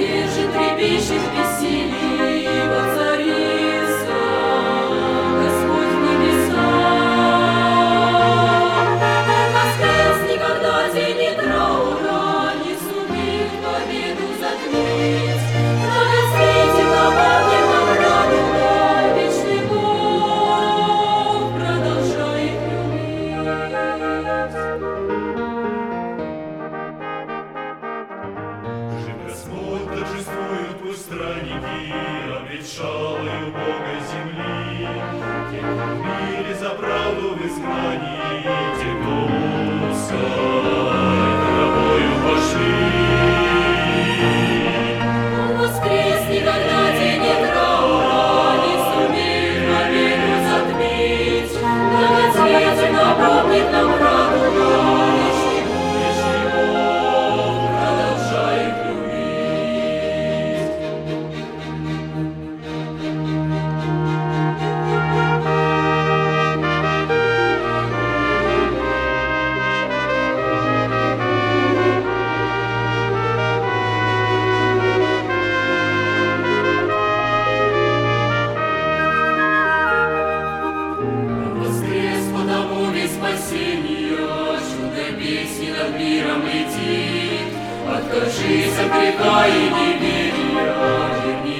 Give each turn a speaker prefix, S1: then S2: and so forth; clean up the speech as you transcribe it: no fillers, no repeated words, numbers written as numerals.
S1: Повержен, трепещет в бессилии, воцарится Господь в небесах. Он воскрес, никогда тени траура не сумеет победу затмить. Благословите нам, огнем нам радуга, вечный Бог продолжает любить.
S2: Жив Господь, торжествуют пусть странники, обветшалою Бога земли. Те, кто в мире за правду в изгнании, те, кто усай тропою пошли.
S1: Он воскрес, никогда тени траура не сумеет победу затмить. Благословите, напомнит нам радуга, вечный Бог продолжает любить. Он воскрес, потому весь спасения, чудо песни над миром летит. Откажись от греха и неверия, верни